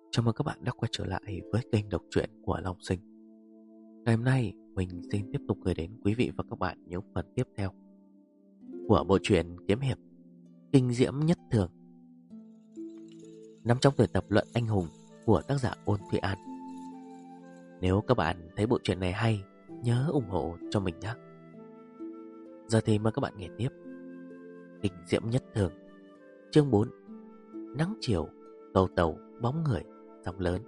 Chào mừng các bạn đã quay trở lại với kênh đọc truyện của Long Sinh. Ngày hôm nay mình xin tiếp tục gửi đến quý vị và các bạn những phần tiếp theo của bộ truyện kiếm hiệp Kinh Diễm Nhất Thường, nằm trong tuyển tập Luận Anh Hùng của tác giả Ôn Thụy An. Nếu các bạn thấy bộ truyện này hay, nhớ ủng hộ cho mình nhé. Giờ thì mời các bạn nghe tiếp Kinh Diễm Nhất Thường, chương 4. Nắng chiều, cầu tàu, bóng người, sóng lớn.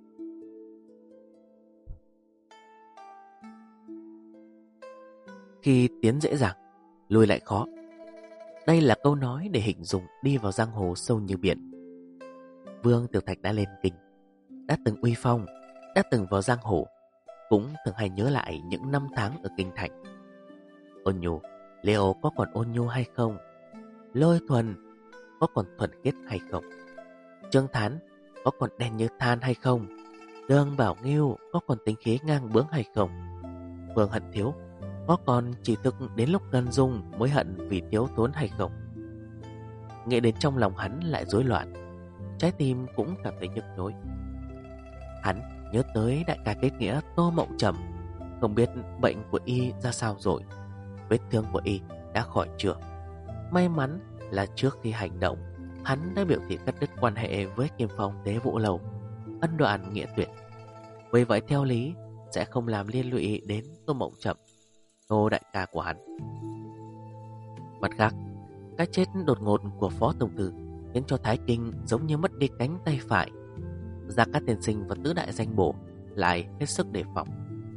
Khi tiến dễ dàng, lùi lại khó. Đây là câu nói để hình dung đi vào giang hồ sâu như biển. Vương Tiểu Thạch đã lên kinh, đã từng uy phong, đã từng vào giang hồ, cũng thường hay nhớ lại những năm tháng ở kinh thành. Ôn nhu, liệu có còn ôn nhu hay không? Lôi thuần, có còn thuần khiết hay không? Trương Thán, có còn đen như than hay không? Đường Bảo Nghiêu, có còn tính khí ngang bướng hay không? Vương Hận Thiếu, có còn chỉ thực đến lúc cần dùng mới hận vì thiếu thốn hay không? Nghĩ đến trong lòng hắn lại rối loạn, trái tim cũng cảm thấy nhức nhối. Hắn nhớ tới đại ca kết nghĩa Tô Mộng Trầm, không biết bệnh của y ra sao rồi, vết thương của y đã khỏi chưa. May mắn là trước khi hành động, hắn đã biểu thị cắt đứt quan hệ với Kim Phong Tế Vũ Lầu, ân đoạn nghĩa tuyệt. Vì vậy theo lý sẽ không làm liên lụy đến Tô Mộng Trầm, Tô đại ca của hắn. Mặt khác, cái chết đột ngột của Phó Tổng Thư khiến cho Thái Kinh giống như mất đi cánh tay phải. Gia Cát Tiên Sinh và tứ đại danh bổ lại hết sức đề phòng.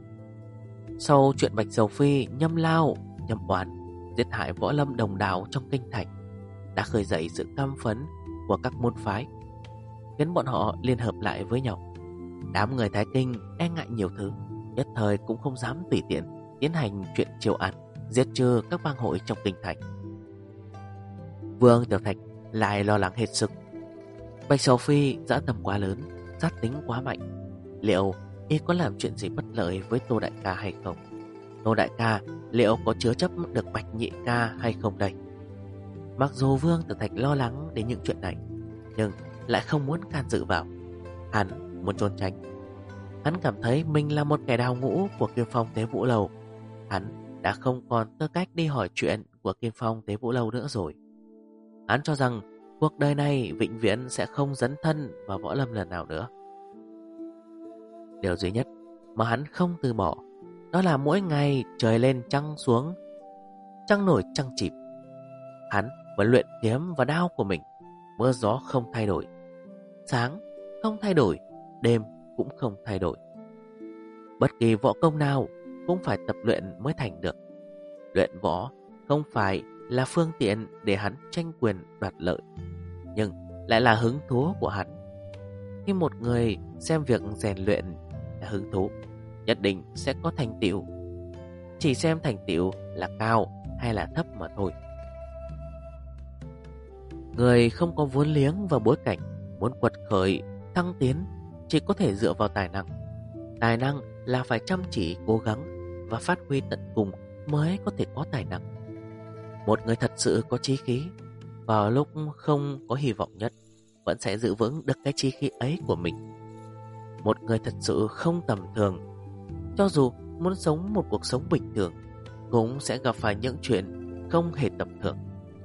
Sau chuyện Bạch Dầu Phi, Nhâm Lao, Nhâm Oán giết hại võ lâm đồng đạo trong kinh thành, đã khơi dậy sự căm phẫn của các môn phái, khiến bọn họ liên hợp lại với nhau. Đám người Thái Kinh e ngại nhiều thứ, nhất thời cũng không dám tùy tiện tiến hành chuyện chiêu ăn, giết trừ các bang hội trong kinh thành. Vương Tiểu Thạch lại lo lắng hết sức. Bạch Sầu Phi dã tâm quá lớn, sát tính quá mạnh, liệu y có làm chuyện gì bất lợi với Tô đại ca hay không? Tô đại ca liệu có chứa chấp được Bạch nhị ca hay không đây? Mặc dù Vương Tiểu Thạch lo lắng đến những chuyện này, nhưng lại không muốn can dự vào. Hắn muốn trốn tránh. Hắn cảm thấy mình là một kẻ đào ngũ của Kim Phong Tế Vũ Lầu. Hắn đã không còn tư cách đi hỏi chuyện của Kim Phong Tế Vũ Lầu nữa rồi. Hắn cho rằng cuộc đời này vĩnh viễn sẽ không dấn thân vào võ lâm lần nào nữa. Điều duy nhất mà hắn không từ bỏ, đó là mỗi ngày trời lên trăng xuống, trăng nổi trăng chìm, hắn vẫn luyện kiếm và đao của mình. Mưa gió không thay đổi, sáng không thay đổi, đêm cũng không thay đổi. Bất kỳ võ công nào cũng phải tập luyện mới thành được. Luyện võ không phải là phương tiện để hắn tranh quyền đoạt lợi, nhưng lại là hứng thú của hắn. Khi một người xem việc rèn luyện là hứng thú, nhất định sẽ có thành tựu. Chỉ xem thành tựu là cao hay là thấp mà thôi. Người không có vốn liếng và bối cảnh, muốn quật khởi, thăng tiến chỉ có thể dựa vào tài năng. Tài năng là phải chăm chỉ, cố gắng và phát huy tận cùng mới có thể có tài năng. Một người thật sự có chí khí, vào lúc không có hy vọng nhất, vẫn sẽ giữ vững được cái chí khí ấy của mình. Một người thật sự không tầm thường, cho dù muốn sống một cuộc sống bình thường, cũng sẽ gặp phải những chuyện không hề tầm thường.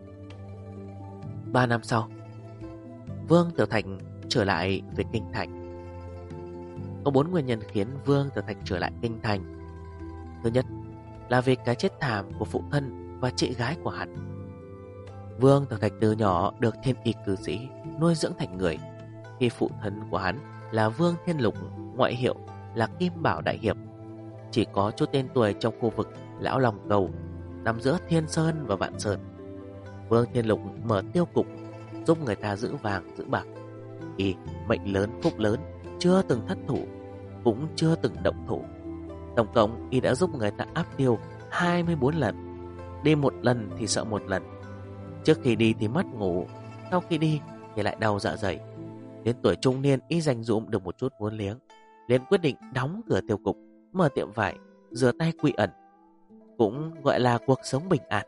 3 năm sau, Vương Tiểu Thạch trở lại về kinh thành. Có 4 nguyên nhân khiến Vương Tiểu Thạch trở lại kinh thành. Thứ nhất là vì cái chết thảm của phụ thân và chị gái của hắn. Vương Tiểu Thạch từ nhỏ được thiên y cư sĩ nuôi dưỡng thành người. Khi phụ thân của hắn là Vương Thiên Lục, ngoại hiệu là Kim Bảo Đại Hiệp, chỉ có chút tên tuổi trong khu vực Lão Long Cầu, nằm giữa Thiên Sơn và Vạn Sơn. Vương Thiên Lục mở tiêu cục, giúp người ta giữ vàng giữ bạc. Y mệnh lớn phúc lớn, chưa từng thất thủ, cũng chưa từng động thủ. Tổng cộng y đã giúp người ta áp tiêu 24 lần. Đi một lần thì sợ một lần. Trước khi đi thì mất ngủ, sau khi đi thì lại đau dạ dày. Đến tuổi trung niên y dành dụm được một chút vốn liếng, liền quyết định đóng cửa tiêu cục, mở tiệm vải, rửa tay quy ẩn, cũng gọi là cuộc sống bình an.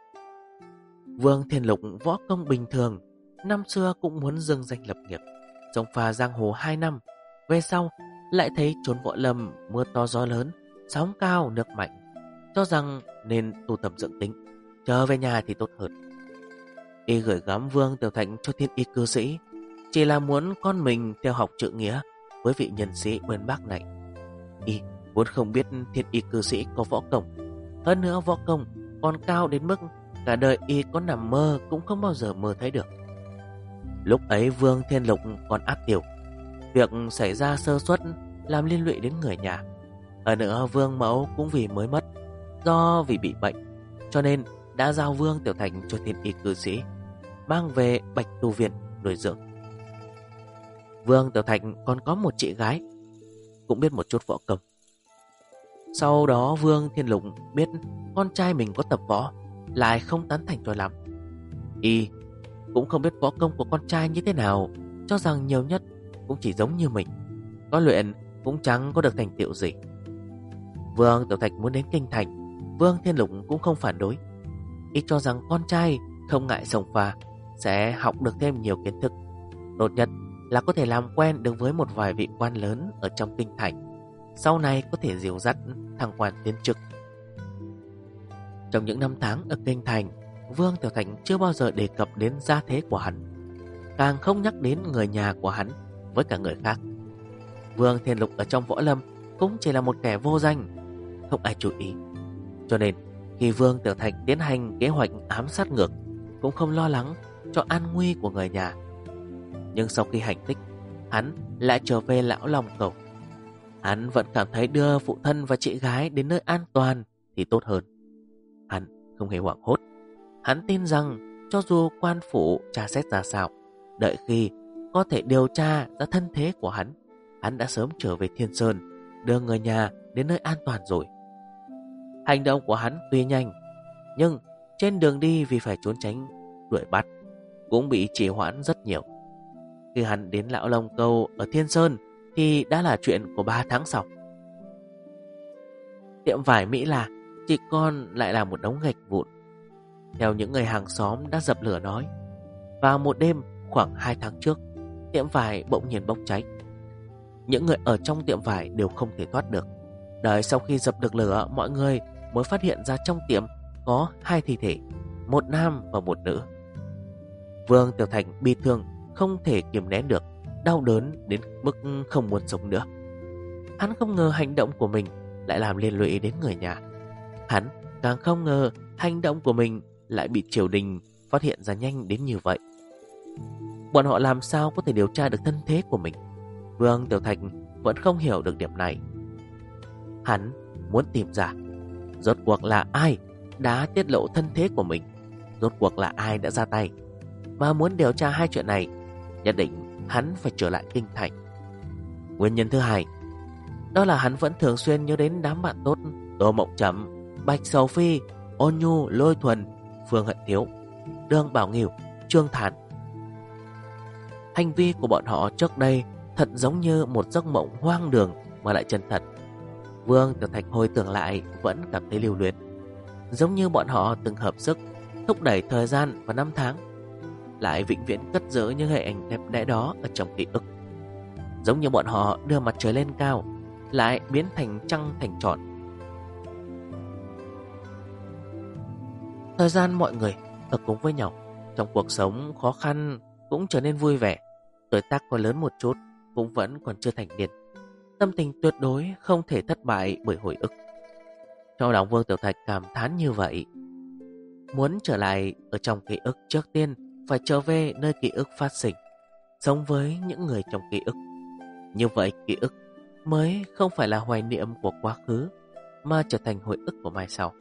Vương Thiên Lục võ công bình thường, năm xưa cũng muốn dương danh lập nghiệp, sông pha giang hồ 2 năm. Về sau lại thấy trốn võ lâm mưa to gió lớn, sóng cao nước mạnh, cho rằng nên tu tập dưỡng tính, chờ về nhà thì tốt hơn. Y gửi gắm Vương Tiểu Thạch cho thiên y cư sĩ, chỉ là muốn con mình theo học trượng nghĩa với vị nhân sĩ bên Bắc này. Y vốn không biết thiên y cư sĩ có võ công, hơn nữa võ công còn cao đến mức cả đời Y có nằm mơ cũng không bao giờ mơ thấy được. Lúc ấy Vương Thiên Lục còn áp tiểu, việc xảy ra sơ suất làm liên lụy đến người nhà. Hơn nữa Vương Mẫu cũng vì mới mất, do vì bị bệnh, cho nên đã giao Vương Tiểu Thành cho thiên y cư sĩ, mang về Bạch Tu Viện nuôi dưỡng. Vương Tiểu Thành còn có một chị gái, cũng biết một chút võ công. Sau đó Vương Thiên Lục biết con trai mình có tập võ, lại không tán thành cho lắm. Y cũng không biết võ công của con trai như thế nào, cho rằng nhiều nhất cũng chỉ giống như mình, có luyện cũng chẳng có được thành tựu gì. Vương Tiểu Thạch muốn đến kinh thành, Vương Thiên Lục cũng không phản đối. Y cho rằng con trai không ngại sông pha, sẽ học được thêm nhiều kiến thức, tốt nhất là có thể làm quen được với một vài vị quan lớn ở trong kinh thành, sau này có thể dìu dắt thăng quan tiến chức. Trong những năm tháng ở kinh thành, Vương Tiểu Thành chưa bao giờ đề cập đến gia thế của hắn, càng không nhắc đến người nhà của hắn với cả người khác. Vương Thiên Lục ở trong võ lâm cũng chỉ là một kẻ vô danh, không ai chú ý. Cho nên khi Vương Tiểu Thành tiến hành kế hoạch ám sát ngược, cũng không lo lắng cho an nguy của người nhà. Nhưng sau khi hành tích, hắn lại trở về Lão Long Cầu. Hắn vẫn cảm thấy đưa phụ thân và chị gái đến nơi an toàn thì tốt hơn. Hắn không hề hoảng hốt. Hắn tin rằng cho dù quan phủ tra xét ra sao, đợi khi có thể điều tra ra thân thế của hắn đã sớm trở về Thiên Sơn, đưa người nhà đến nơi an toàn rồi. Hành động của hắn tuy nhanh, nhưng trên đường đi vì phải trốn tránh đuổi bắt, cũng bị trì hoãn rất nhiều. Khi hắn đến Lão Long Câu ở Thiên Sơn thì đã là chuyện của 3 tháng sau. Tiệm vải Mỹ là chỉ còn lại là một đống gạch vụn. Theo những người hàng xóm đã dập lửa nói, vào một đêm khoảng 2 tháng trước, tiệm vải bỗng nhiên bốc cháy. Những người ở trong tiệm vải đều không thể thoát được. Đợi sau khi dập được lửa, mọi người mới phát hiện ra trong tiệm có 2 thi thể, một nam và một nữ. Vương Tiểu Thành bi thương không thể kiềm nén được, đau đớn đến mức không muốn sống nữa. Hắn không ngờ hành động của mình lại làm liên lụy đến người nhà. Hắn càng không ngờ hành động của mình lại bị triều đình phát hiện ra nhanh đến như vậy. Bọn họ làm sao có thể điều tra được thân thế của mình? Vương Tiểu Thành vẫn không hiểu được điểm này. Hắn muốn tìm ra rốt cuộc là ai đã tiết lộ thân thế của mình, rốt cuộc là ai đã ra tay. Và muốn điều tra hai chuyện này, nhất định hắn phải trở lại kinh thành. Nguyên nhân thứ hai, đó là hắn vẫn thường xuyên nhớ đến đám bạn tốt Tô Mộng Chậm, Bạch Sầu Phi, Ôn Nhu, Lôi Thuần, Phương Hận Thiếu, Đường Bảo Nghiêu, Trương Thản. Hành vi của bọn họ trước đây thật giống như một giấc mộng hoang đường mà lại chân thật. Vương Tiểu Thạch hồi tưởng lại vẫn cảm thấy lưu luyến, giống như bọn họ từng hợp sức thúc đẩy thời gian và năm tháng, lại vĩnh viễn cất giữ những hình ảnh đẹp đẽ đó ở trong ký ức. Giống như bọn họ đưa mặt trời lên cao, lại biến thành trăng thành tròn. Thời gian mọi người ở cùng với nhau, trong cuộc sống khó khăn cũng trở nên vui vẻ. Tuổi tác còn lớn một chút, cũng vẫn còn chưa thành niên. Tâm tình tuyệt đối không thể thất bại bởi hồi ức. Trong lòng Vương Tiểu Thạch cảm thán như vậy. Muốn trở lại ở trong ký ức, trước tiên phải trở về nơi ký ức phát sinh, sống với những người trong ký ức. Như vậy ký ức mới không phải là hoài niệm của quá khứ, mà trở thành hồi ức của mai sau.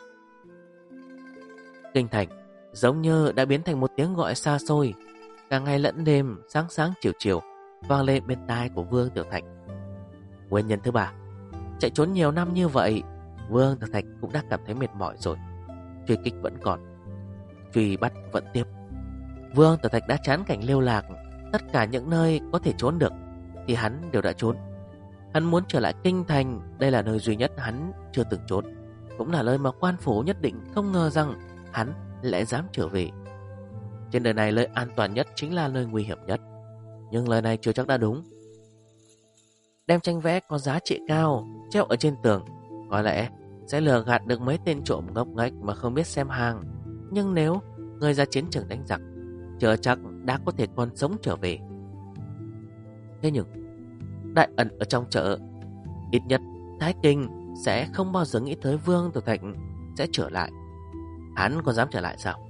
Kinh thành giống như đã biến thành một tiếng gọi xa xôi, cả ngày lẫn đêm, sáng sáng chiều chiều vang lên bên tai của Vương Tiểu Thạch. Nguyên nhân thứ ba, chạy trốn nhiều năm như vậy, Vương Tiểu Thạch cũng đã cảm thấy mệt mỏi rồi. Truy kích vẫn còn, truy bắt vẫn tiếp. Vương Tiểu Thạch đã chán cảnh lưu lạc, tất cả những nơi có thể trốn được thì hắn đều đã trốn. Hắn muốn trở lại kinh thành, đây là nơi duy nhất hắn chưa từng trốn, cũng là nơi mà quan phủ nhất định không ngờ rằng hắn lại dám trở về. Trên đời này nơi an toàn nhất chính là nơi nguy hiểm nhất. nhưng lời này chưa chắc đã đúng. Đem tranh vẽ có giá trị cao treo ở trên tường có lẽ sẽ lừa gạt được mấy tên trộm ngốc nghếch mà không biết xem hàng. Nhưng nếu người ra chiến trường đánh giặc, chưa chắc đã có thể còn sống trở về. Thế nhưng đại ẩn ở trong chợ, ít nhất Thái Kinh sẽ không bao giờ nghĩ tới Vương Tiểu Thạch sẽ trở lại. Hắn còn dám trở lại sao?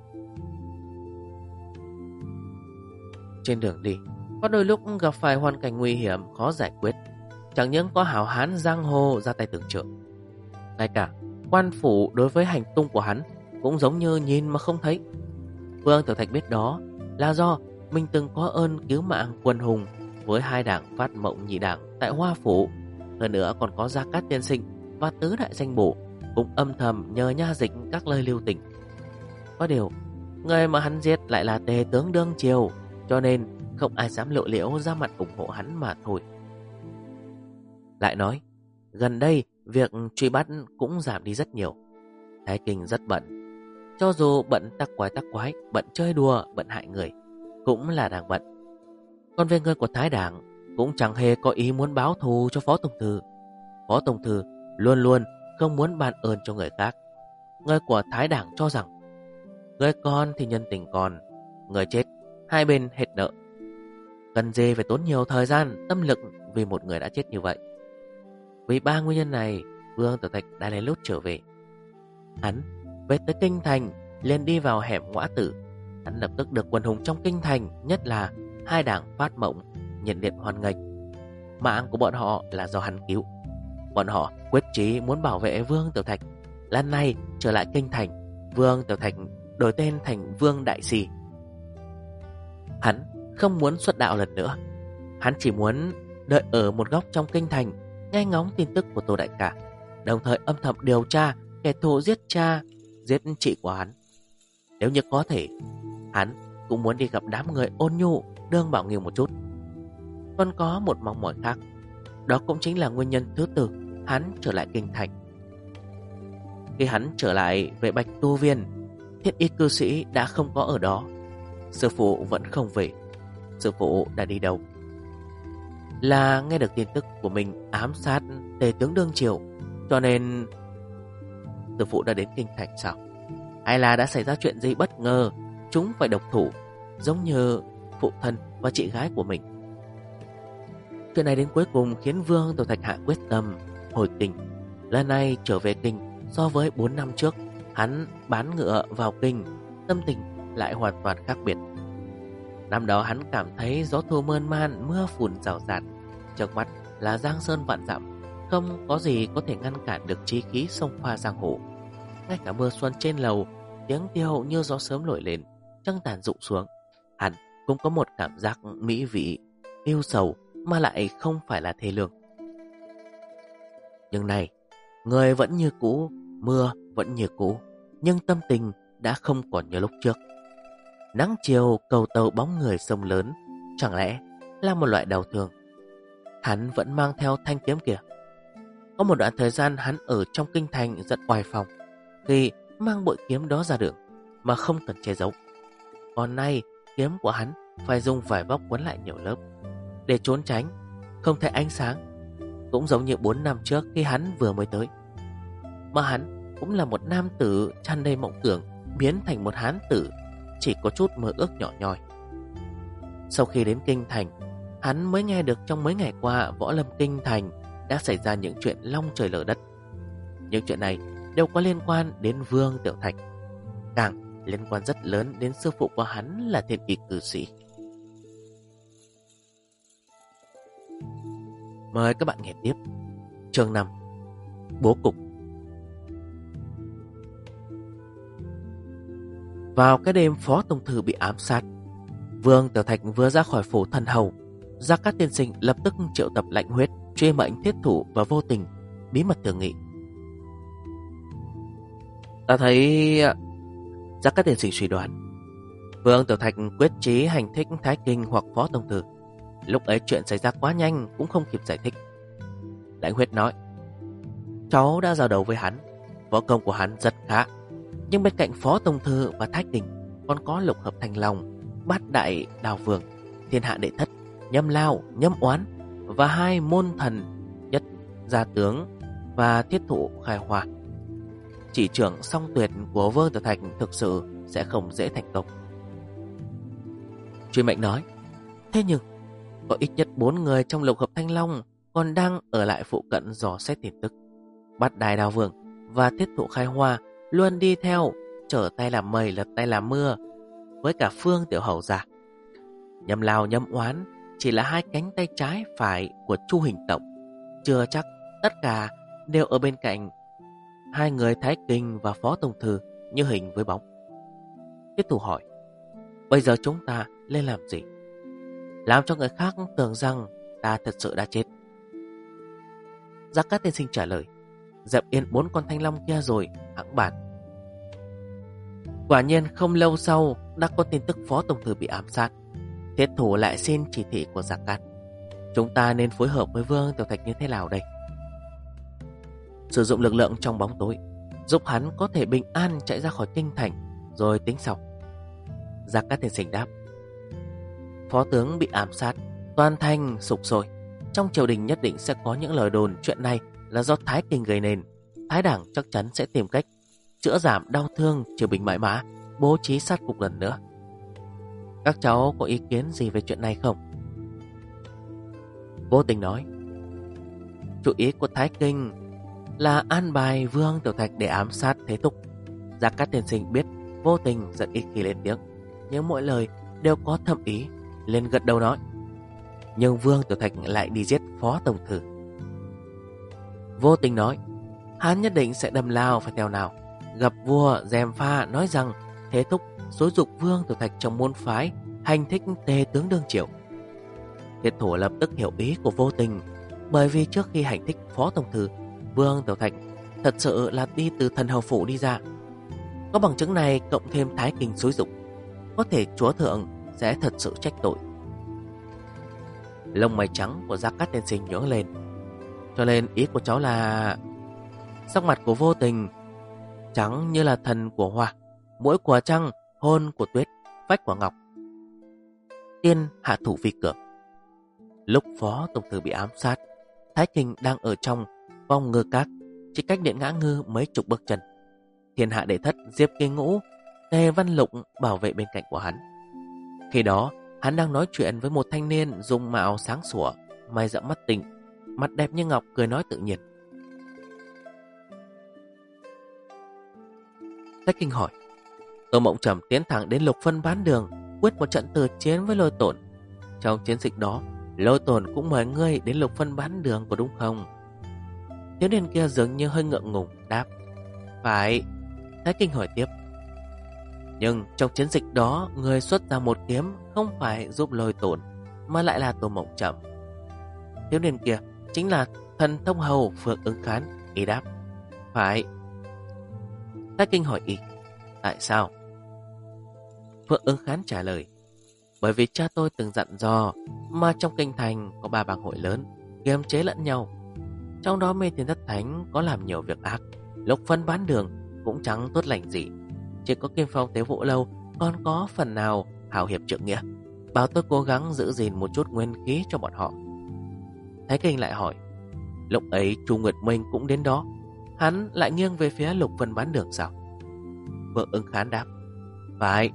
Trên đường đi, có đôi lúc gặp phải hoàn cảnh nguy hiểm khó giải quyết, chẳng những có hảo hán giang hồ ra tay tương trợ, ngay cả quan phủ đối với hành tung của hắn cũng giống như nhìn mà không thấy. Vương Tiểu Thạch biết đó là do mình từng có ơn cứu mạng quân hùng với hai đảng Phát Mộng Nhị đảng tại Hoa Phủ. Hơn nữa còn có Gia Cát tiên sinh và tứ đại danh bổ cũng âm thầm nhờ nha dịch các lời lưu tình. Có điều người mà hắn giết lại là tề tướng đương triều, cho nên không ai dám lộ liễu ra mặt ủng hộ hắn mà thôi. Lại nói, gần đây việc truy bắt cũng giảm đi rất nhiều. Thái Kinh rất bận. Cho dù bận tắc quái, bận chơi đùa, bận hại người, cũng là đang bận. Còn về người của Thái Đảng cũng chẳng hề có ý muốn báo thù cho Phó Tổng Thư. Phó Tổng Thư luôn luôn không muốn ban ơn cho người khác. Người của Thái Đảng cho rằng người con thì nhân tình còn, người chết hai bên hết nợ. Cần gì phải tốn nhiều thời gian, tâm lực vì một người đã chết như vậy. Vì ba nguyên nhân này, Vương Tiểu Thạch đã lén lút trở về. Hắn về tới kinh thành, liền đi vào hẻm Ngõa Tử. Hắn lập tức được quần hùng trong kinh thành, nhất là hai đảng Phát Mộng, nhiệt liệt hoan nghênh. Mạng của bọn họ là do hắn cứu. Bọn họ quyết chí muốn bảo vệ Vương Tiểu Thạch. Lần này trở lại kinh thành, Vương Tiểu Thạch đổi tên thành Vương Đại Sĩ. Hắn không muốn xuất đạo lần nữa. Hắn chỉ muốn đợi ở một góc trong kinh thành, nghe ngóng tin tức của Tô đại ca, đồng thời âm thầm điều tra kẻ thù giết cha, giết chị của hắn. Nếu như có thể, hắn cũng muốn đi gặp đám người ôn nhu, đương bảo nghiêu một chút. Còn có một mong mỏi khác, đó cũng chính là nguyên nhân thứ tư hắn trở lại kinh thành. Khi hắn trở lại về Bạch Tu Viên, Thiết Y cư sĩ đã không có ở đó. Sư phụ vẫn không về. Sư phụ đã đi đâu? Là nghe được tin tức của mình ám sát tề tướng đương triều, cho nên sư phụ đã đến kinh thành sao? Hay là đã xảy ra chuyện gì bất ngờ, chúng phải độc thủ, giống như phụ thân và chị gái của mình? Chuyện này đến cuối cùng khiến Vương Tiểu Thạch hạ quyết tâm hồi kinh. Lần này trở về kinh, so với 4 năm trước hắn bán ngựa vào kinh, tâm tình lại hoàn toàn khác biệt. Năm đó hắn cảm thấy gió thu mơn man, mưa phùn rào rạt, trước mắt là giang sơn vạn dặm, không có gì có thể ngăn cản được chí khí sông pha giang hồ. Ngay cả mưa xuân trên lầu, tiếng tiêu như gió sớm nổi lên, trăng tàn rụng xuống, hắn cũng có một cảm giác mỹ vị, yêu sầu mà lại không phải là thê lương. Nhưng này, người vẫn như cũ, mưa vẫn như cũ, nhưng tâm tình đã không còn như lúc trước. Nắng chiều cầu tàu bóng người sông lớn, chẳng lẽ là một loại đau thương? Hắn vẫn mang theo thanh kiếm kìa. Có một đoạn thời gian hắn ở trong kinh thành rất oai phong, khi mang bội kiếm đó ra đường mà không cần che giấu. Còn nay kiếm của hắn phải dùng vải vóc quấn lại nhiều lớp để trốn tránh, không thấy ánh sáng. Cũng giống như 4 năm trước khi hắn vừa mới tới. Mà hắn cũng là một nam tử tràn đầy mộng tưởng, biến thành một hán tử chỉ có chút mơ ước nhỏ nhoi. Sau khi đến kinh thành, hắn mới nghe được trong mấy ngày qua võ lâm kinh thành đã xảy ra những chuyện long trời lở đất. Những chuyện này đều có liên quan đến Vương Tiểu Thạch, càng liên quan rất lớn đến sư phụ của hắn là Thiên Y cư sĩ. Mời các bạn nghe tiếp chương 5, bố cục. Vào cái đêm Phó Tông Thư bị ám sát, Vương Tiểu Thạch vừa ra khỏi phủ thần hầu, Gia Cát tiên sinh lập tức triệu tập Lãnh Huyết, truy mệnh Thiết Thủ và Vô Tình bí mật thương nghị. Ta thấy Gia Cát tiên sinh suy đoán Vương Tiểu Thạch quyết chí hành thích Thái Kinh hoặc Phó Tông Thư. Lúc ấy chuyện xảy ra quá nhanh, cũng không kịp giải thích. Lãnh Huyết nói: cháu đã giao đấu với hắn, võ công của hắn rất khá, nhưng bên cạnh Phó Tông Thư và Thái Kinh còn có Lục Hợp Thành Long, Bát Đại Đào Vương, Thiên Hạ Đệ Thất, Nhâm Lao, Nhâm Oán và hai môn thần Nhất Gia Tướng và Thiết Thụ Khai Hoa. Chỉ trưởng song tuyệt của Vương Tiểu Thạch thực sự sẽ không dễ thành công. Truy Mệnh nói, thế nhưng có ít nhất 4 người trong lục hợp Thanh Long còn đang ở lại phụ cận dò xét tin tức. Bát Đài Đao Vương và Thiết Thụ Khai Hoa luôn đi theo, trở tay làm mây lật tay làm mưa với cả Phương Tiểu Hầu già. Nhâm Lao, Nhâm Oán chỉ là hai cánh tay trái phải của Chu Hình Tổng, chưa chắc tất cả đều ở bên cạnh hai người Thái Kinh và Phó Tổng Thư như hình với bóng. Thiết Thủ hỏi, bây giờ chúng ta lên làm gì? Làm cho người khác tưởng rằng ta thật sự đã chết. Gia Cát Tiên Sinh trả lời, dẹp yên 4 con thanh long kia rồi hãng bàn. Quả nhiên không lâu sau đã có tin tức Phó Tổng Thư bị ám sát. Thiết Thủ lại xin chỉ thị của Gia Cát. Chúng ta nên phối hợp với Vương Tiểu Thạch như thế nào đây? Sử dụng lực lượng trong bóng tối, giúp hắn có thể bình an chạy ra khỏi kinh thành, rồi tính sau. Gia Cát Tiên Sinh đáp, Phó tướng bị ám sát, toàn thành sục sôi. Trong triều đình nhất định sẽ có những lời đồn chuyện này là do Thái Kinh gây nên. Thái Đảng chắc chắn sẽ tìm cách chữa giảm đau thương triều bình mãi mã, bố trí sát cục lần nữa. Các cháu có ý kiến gì về chuyện này không? Vô Tình nói, chủ ý của Thái Kinh là an bài Vương Tiểu Thạch để ám sát Thế Thúc. Gia Cát Tiên Sinh biết Vô Tình rất ít khi lên tiếng, nhưng mỗi lời đều có thâm ý, lên gật đầu nói, nhưng Vương Tiểu Thạch lại đi giết Phó Tổng Thư. Vô Tình nói, hắn nhất định sẽ đâm lao phải theo nào. Gặp vua gièm pha nói rằng Thế Thúc xúi giục Vương Tiểu Thạch trong môn phái hành thích tề tướng đương triều. Thiết Thủ lập tức hiểu ý của Vô Tình, bởi vì trước khi hành thích Phó Tổng Thư, Vương Tiểu Thạch thật sự là đi từ thần hầu phủ đi ra. Có bằng chứng này cộng thêm Thái Kinh xúi giục, có thể chúa thượng sẽ thật sự trách tội. Lông mày trắng của Gia Cát Tiên Sinh nhướng lên. Cho nên ý của cháu là... Sắc mặt của Vô Tình trắng như là thần của hoa, mũi của trăng, hôn của tuyết, vách của ngọc. Tiên hạ thủ vi cường. Lúc Phó Tổng Thư bị ám sát, Thái Kinh đang ở trong vòng ngư các, chỉ cách Điện Ngã Ngư mấy chục bước chân. Thiên hạ đệ thất Diệp Kỳ Ngũ, Tề Văn Lục bảo vệ bên cạnh của hắn. Khi đó hắn đang nói chuyện với một thanh niên dung mạo sáng sủa, mày rậm mắt tinh, mặt đẹp như ngọc, cười nói tự nhiên. Thái Kinh hỏi, Tô Mộng Trầm tiến thẳng đến Lục Phân Bán Đường, quyết một trận tử chiến với Lôi Tổn. Trong chiến dịch đó, Lôi Tổn cũng mời ngươi đến Lục Phân Bán Đường, có đúng không? Thiếu niên kia dường như hơi ngượng ngùng đáp, phải. Thái Kinh hỏi tiếp, nhưng trong chiến dịch đó, người xuất ra một kiếm không phải giúp Lôi Tổn, mà lại là Tô Mộng Trầm. Thiếu niên kia chính là thần thông hầu Phượng Ứng Khán. Y đáp, phải. Thái Kinh hỏi y, tại sao? Phượng Ứng Khán trả lời, bởi vì cha tôi từng dặn dò, mà trong kinh thành có 3 bang hội lớn kiềm chế lẫn nhau. Trong đó Mê Thiên Thất Thánh có làm nhiều việc ác, Lục Phân Bán Đường cũng chẳng tốt lành gì. Chỉ có Kim Phong Tế Vũ Lâu còn có phần nào hào hiệp trượng nghĩa, bảo tôi cố gắng giữ gìn một chút nguyên khí cho bọn họ. Thái Kinh lại hỏi, lúc ấy Chu Nguyệt Minh cũng đến đó, hắn lại nghiêng về phía Lục Phân Bán Đường sao? Vợ Ứng Khán đáp, phải.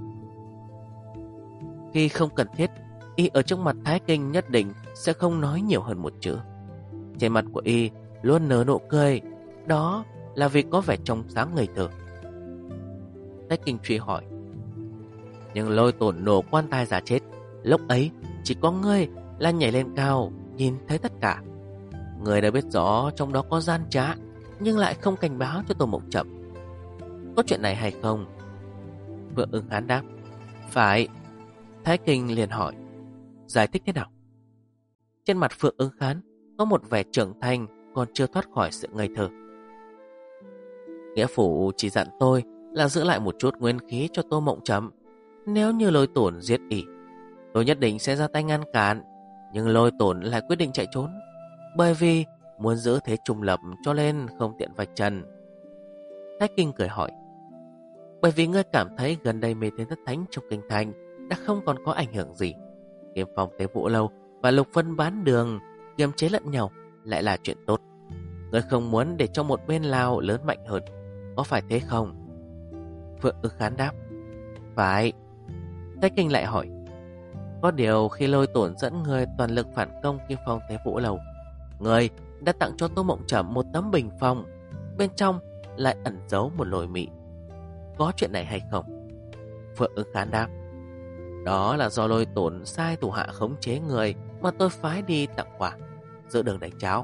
Khi không cần thiết, y ở trước mặt Thái Kinh nhất định sẽ không nói nhiều hơn một chữ. Trên mặt của y luôn nở nụ cười, đó là vì có vẻ trong sáng ngây thơ. Thái Kinh truy hỏi, nhưng Lôi Tổn nổ quan tài giả chết, lúc ấy chỉ có ngươi là nhảy lên cao nhìn thấy tất cả. Ngươi đã biết rõ trong đó có gian trá, nhưng lại không cảnh báo cho Tô Mộng Trầm. Có chuyện này hay không? Vượng Ứng Khán đáp, phải. Thái Kinh liền hỏi, giải thích thế nào? Trên mặt Phượng Ứng Khán có một vẻ trưởng thành còn chưa thoát khỏi sự ngây thơ. Nghĩa phụ chỉ dặn tôi là giữ lại một chút nguyên khí cho Tô Mộng Trầm. Nếu như Lôi Tổn giết ỉ, tôi nhất định sẽ ra tay ngăn cản. Nhưng Lôi Tổn lại quyết định chạy trốn, bởi vì muốn giữ thế trung lập cho nên không tiện vạch trần. Thái Kinh cười hỏi, bởi vì ngươi cảm thấy gần đây Mê Thiên Thất Thánh trong kinh thành đã không còn có ảnh hưởng gì. Kim Phong Tế Vũ Lâu và Lục Vân bán đường kiềm chế lẫn nhau lại là chuyện tốt. Ngươi không muốn để cho một bên nào lớn mạnh hơn, có phải thế không? Phượng Ưng Khán đáp: Phải. Thái Kinh lại hỏi: Có điều khi Lôi Tổn dẫn người toàn lực phản công Kim Phong Thế Vũ Lầu, người đã tặng cho Tô Mộng Trầm một tấm bình phong, bên trong lại ẩn giấu một lôi mị. Có chuyện này hay không? Phượng Ưng Khán đáp: Đó là do Lôi Tổn sai thủ hạ khống chế người mà tôi phái đi tặng quà, giữa đường đánh cháo.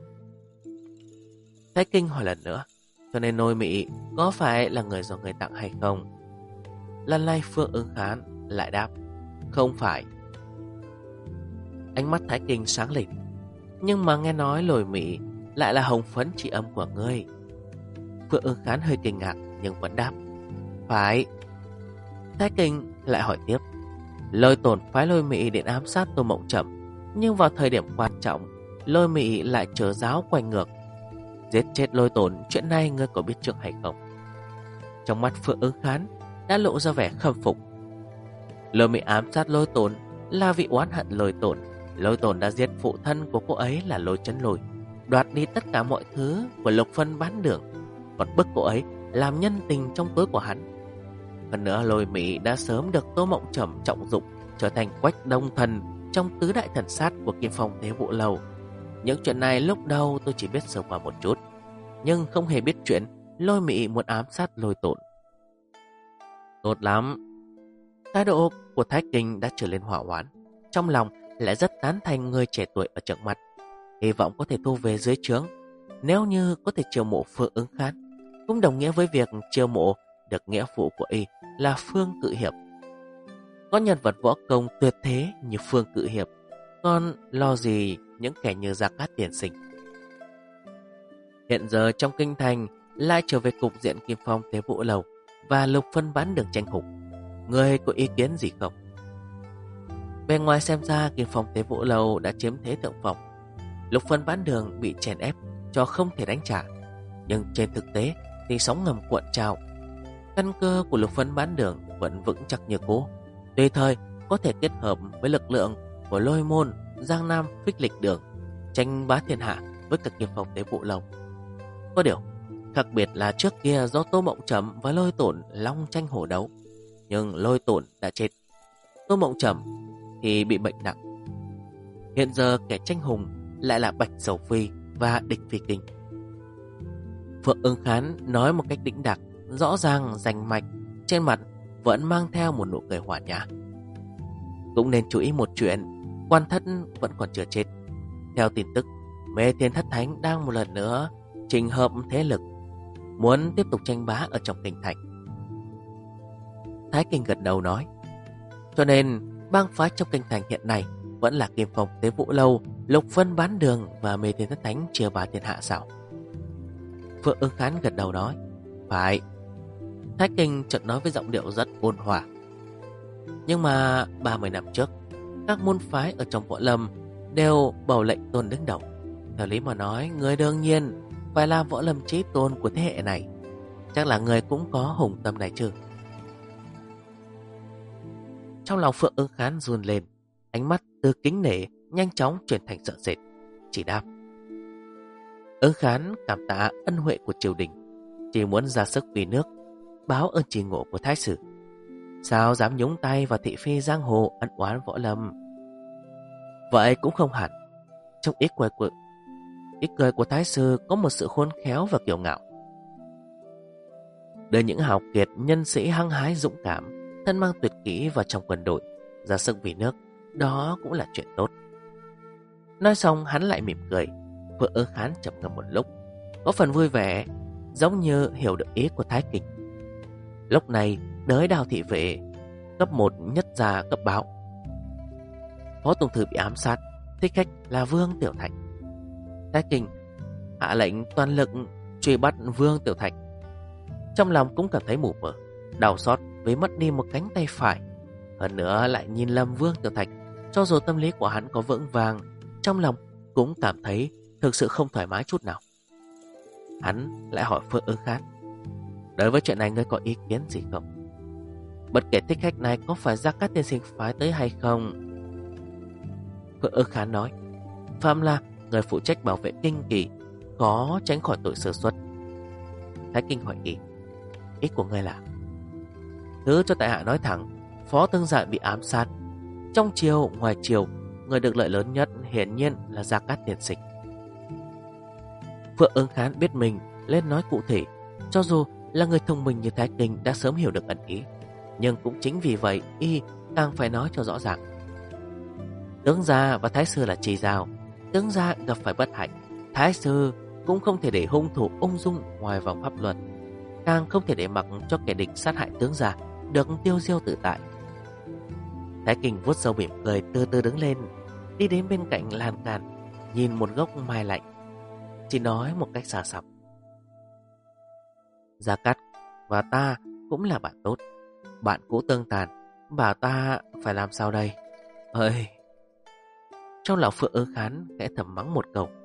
Thái Kinh hỏi lần nữa: Cho nên lôi mị có phải là người do người tặng hay không? Lần này Phượng Ưng Khán lại đáp: Không phải. Ánh mắt Thái Kinh sáng lên: Nhưng mà nghe nói lôi mị lại là hồng phấn chị âm của ngươi. Phượng Ưng Khán hơi kinh ngạc nhưng vẫn đáp: Phải. Thái Kinh lại hỏi tiếp: Lôi Tổn phái lôi mị đến ám sát Tô Mộng Trầm, nhưng vào thời điểm quan trọng lôi mị lại trở giáo quay ngược, giết chết Lôi Tổn. Chuyện này ngươi có biết trước hay không? Trong mắt Phượng Ưng Khán đã lộ ra vẻ khâm phục. Lôi mị ám sát Lôi Tổn là vì oán hận Lôi Tổn. Lôi Tổn đã giết phụ thân của cô ấy là Lôi Chấn Lôi, đoạt đi tất cả mọi thứ của Lục Vân bán đường, còn bức cô ấy làm nhân tình trong tối của hắn. Hơn nữa lôi mị đã sớm được Tô Mộng Trầm trọng dụng, trở thành Quách Đông Thần trong tứ đại thần sát của Kim Phong Thế Vũ Lầu. Những chuyện này lúc đầu tôi chỉ biết sơ qua một chút, nhưng không hề biết chuyện lôi mị muốn ám sát Lôi Tổn. Tốt lắm. Thái độ của Thái Kinh đã trở lên hỏa hoãn, trong lòng lại rất tán thành người trẻ tuổi ở trước mặt, hy vọng có thể thu về dưới trướng. Nếu như có thể chiêu mộ Phượng Ưng Khán, cũng đồng nghĩa với việc chiêu mộ được nghĩa vụ của y là Phương Cự Hiệp. Có nhân vật võ công tuyệt thế như Phương Cự Hiệp, còn lo gì những kẻ như Gia Cát Tiên Sinh. Hiện giờ trong kinh thành lại trở về cục diện Kim Phong Thế Vũ Lầu và Lục Vân bán đường tranh hùng. Người có ý kiến gì không? Bên ngoài xem ra Kim Phong Thế Vũ Lầu đã chiếm thế thượng phong, Lục Vân bán đường bị chèn ép cho không thể đánh trả. Nhưng trên thực tế thì sóng ngầm cuộn trào, căn cơ của Lục Vân bán đường vẫn vững chắc như cũ, tùy thời có thể kết hợp với lực lượng của Lôi Môn, Giang Nam Phích Lịch Đường, tranh bá thiên hạ với cả Kim Phong Thế Vũ Lầu. Có điều khác biệt là trước kia do Tô Mộng Trầm và Lôi Tổn long tranh hổ đấu, nhưng Lôi Tổn đã chết, Tô Mộng Trầm thì bị bệnh nặng. Hiện giờ kẻ tranh hùng lại là Bạch Sầu Phi và Địch Phi Kinh. Phượng Ưng Khán nói một cách đĩnh đạc, rõ ràng rành mạch, trên mặt vẫn mang theo một nụ cười hòa nhã. Cũng nên chú ý một chuyện, Quan Thất vẫn còn chưa chết. Theo tin tức, Mê Thiên Thất Thánh đang một lần nữa trình hợp thế lực, muốn tiếp tục tranh bá ở trong kinh thành. Thái Kinh gật đầu nói: Cho nên bang phái trong kinh thành hiện nay vẫn là Kim Phong Thế Vũ Lâu, Lục Vân bán đường và Mê Thiên Thất Thánh chia bá thiên hạ sao? Phượng Ưng Khán gật đầu nói: Phải. Thái Kinh chợt nói với giọng điệu rất ôn hòa: Nhưng mà 30 năm trước, các môn phái ở trong võ lâm đều bầu lệnh tôn đứng đầu. Theo lý mà nói, người đương nhiên phải là võ lâm chí tôn của thế hệ này. Chắc là người cũng có hùng tâm này chứ? Trong lòng Phượng Ưng Khán run lên, ánh mắt từ kính nể nhanh chóng chuyển thành sợ sệt, chỉ đáp: Ưng Khán cảm tạ ân huệ của triều đình, chỉ muốn ra sức vì nước, báo ơn tri ngộ của thái sử, sao dám nhúng tay vào thị phi giang hồ ân oán võ lâm? Vậy cũng không hẳn. Trong ý cười của thái sư có một sự khôn khéo và kiêu ngạo. Đưa những hào kiệt nhân sĩ hăng hái dũng cảm, thân mang tuyệt kỹ vào trong quân đội, ra sức vì nước, đó cũng là chuyện tốt. Nói xong hắn lại mỉm cười. Phượng Ưng Khán trầm ngâm một lúc, có phần vui vẻ, giống như hiểu được ý của Thái Kinh. Lúc này đới Đào thị vệ cấp 1 nhất ra cấp báo: Phó Tùng Thư bị ám sát, thích khách là Vương Tiểu Thạch. Thái Kinh hạ lệnh toàn lực truy bắt Vương Tiểu Thạch. Trong lòng cũng cảm thấy mù mờ, đau xót với mất đi một cánh tay phải, hơn nữa lại nhìn lầm Vương Tiểu Thạch. Cho dù tâm lý của hắn có vững vàng, trong lòng cũng cảm thấy thực sự không thoải mái chút nào. Hắn lại hỏi Phượng Ưng Khán: Đối với chuyện này ngươi có ý kiến gì không? Bất kể thích khách này có phải Gia Cát Tiên Sinh phái tới hay không? Phượng Ưng Khán nói, phạm là người phụ trách bảo vệ kinh kỳ, khó tránh khỏi tội sơ suất. Thái Kinh hỏi ý của ngươi là? Thứ cho tại hạ nói thẳng, Phó Tương Giải bị ám sát. Trong triều, ngoài triều, người được lợi lớn nhất hiển nhiên là Gia Cát Tiên Sinh. Phượng Ưng Khán biết mình lên nói cụ thể, cho dù là người thông minh như Thái Kinh đã sớm hiểu được ẩn ý, nhưng cũng chính vì vậy y càng phải nói cho rõ ràng. Tướng gia và Thái sư là trì giao, tướng gia gặp phải bất hạnh, Thái sư cũng không thể để hung thủ ung dung ngoài vòng pháp luật, càng không thể để mặc cho kẻ địch sát hại tướng gia được tiêu diêu tự tại. Thái Kinh vuốt râu mỉm cười, từ từ đứng lên, đi đến bên cạnh lan can, nhìn một gốc mai lạnh, chỉ nói một cách xa xăm: Gia Cát và ta cũng là bạn tốt, bạn cũ tương tàn, bảo ta phải làm sao đây? Ơi! Trong lòng Phượng Ưng Khán khẽ thầm mắng một câu: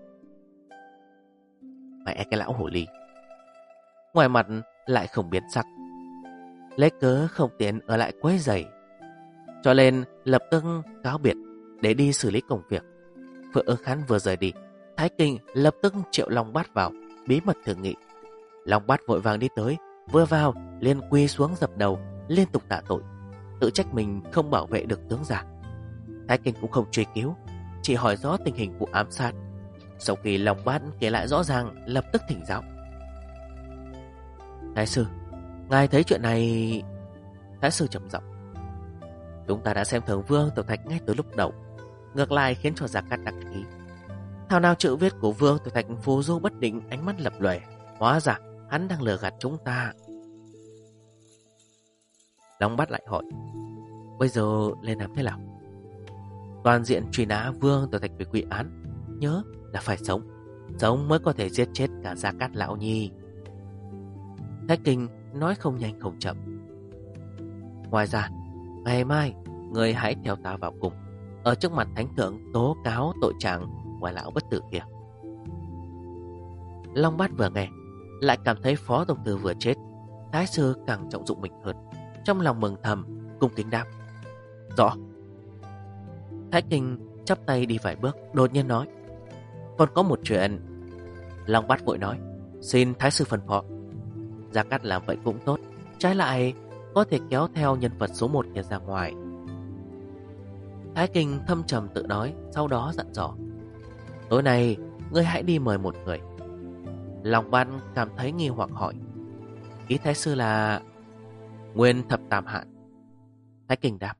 mẹ cái lão hồ ly! Ngoài mặt lại không biến sắc, lấy cớ không tiện ở lại quấy rầy, cho nên lập tức cáo biệt để đi xử lý công việc. Phượng Ưng Khán vừa rời đi, Thái Kinh lập tức triệu Long Bát vào bí mật thương nghị. Long Bát vội vàng đi tới, vừa vào liền quỳ xuống dập đầu, liên tục tạ tội, tự trách mình không bảo vệ được tướng giả. Thái Kinh cũng không truy cứu, chỉ hỏi rõ tình hình vụ ám sát. Sau khi Long Bát kể lại rõ ràng, lập tức thỉnh giáo: Thái sư, ngài thấy chuyện này? Thái sư trầm giọng: chúng ta đã xem thường Vương Tiểu Thạch ngay từ lúc đầu, ngược lại khiến cho Gia Cát đắc ý. Thảo nào chữ viết của Vương Tiểu Thạch phù du bất định, ánh mắt lập lòe, hóa ra hắn đang lừa gạt chúng ta. Long Bát lại hỏi: bây giờ lên làm thế nào? Toàn diện truy nã Vương Tiểu Thạch về quy án, nhớ là phải sống, sống mới có thể giết chết cả Gia Cát lão nhi. Thái Kinh nói không nhanh không chậm: ngoài ra, ngày mai người hãy theo ta vào cùng, ở trước mặt thánh thượng tố cáo tội trạng ngoài lão bất tử kia. Long Bát vừa nghe lại cảm thấy Phó Tổng Thư vừa chết, Thái sư càng trọng dụng mình hơn, trong lòng mừng thầm, cung kính đáp: rõ. Thái Kinh chắp tay đi vài bước, đột nhiên nói: còn có một chuyện. Long Bát vội nói: xin Thái sư phân phó. Gia Cát làm vậy cũng tốt, trái lại có thể kéo theo nhân vật số 1 kia ra ngoài. Thái Kinh thâm trầm tự nói, sau đó dặn dò: tối nay ngươi hãy đi mời một người. Long Bát cảm thấy nghi hoặc hỏi: ý Thái sư là Nguyên Thập Tam Hạn? Thái Kinh đáp.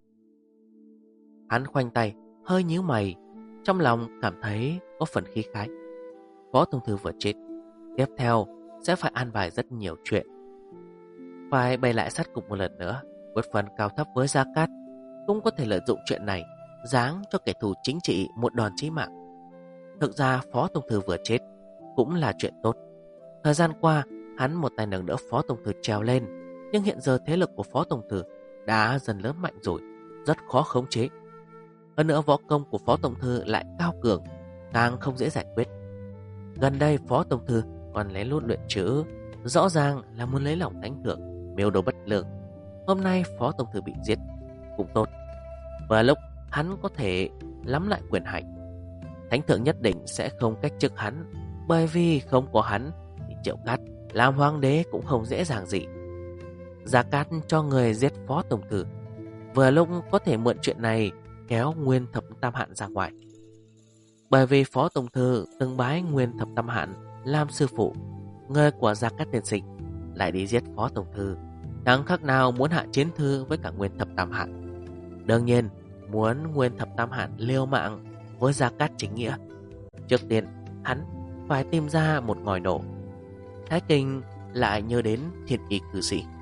Hắn khoanh tay, hơi nhíu mày, trong lòng cảm thấy có phần khí khái. Phó Tổng Thư vừa chết, tiếp theo sẽ phải an bài rất nhiều chuyện, phải bày lại sát cục một lần nữa, một phần cao thấp với Gia Cát, cũng có thể lợi dụng chuyện này giáng cho kẻ thù chính trị một đòn chí mạng. Thực ra Phó Tổng Thư vừa chết cũng là chuyện tốt. Thời gian qua hắn một tay nâng đỡ Phó Tổng Thư trèo lên, nhưng hiện giờ thế lực của Phó Tổng Thư đã dần lớn mạnh rồi, rất khó khống chế. Hơn nữa võ công của Phó Tổng Thư lại cao cường, càng không dễ giải quyết. Gần đây Phó Tổng Thư còn lén lút luyện chữ, rõ ràng là muốn lấy lòng thánh thượng, mưu đồ bất lương. Hôm nay Phó Tổng Thư bị giết cũng tốt, và lúc hắn có thể nắm lại quyền hành. Thánh thượng nhất định sẽ không cách chức hắn, bởi vì không có hắn thì Triệu Cát làm hoàng đế cũng không dễ dàng gì. Gia Cát cho người giết Phó Tổng Thư, vừa lúc có thể mượn chuyện này kéo Nguyên Thập Tam Hạn ra ngoài. Bởi vì Phó Tổng Thư từng bái Nguyên Thập Tam Hạn làm sư phụ, người của Gia Cát Tiên Sinh lại đi giết Phó Tổng Thư, chẳng khác nào muốn hạ chiến thư với cả Nguyên Thập Tam Hạn. Đương nhiên muốn Nguyên Thập Tam Hạn liều mạng với Gia Cát chính nghĩa, trước tiên hắn phải tìm ra một ngòi nổ. Thái Kinh lại nhớ đến Thiên Y cư sĩ.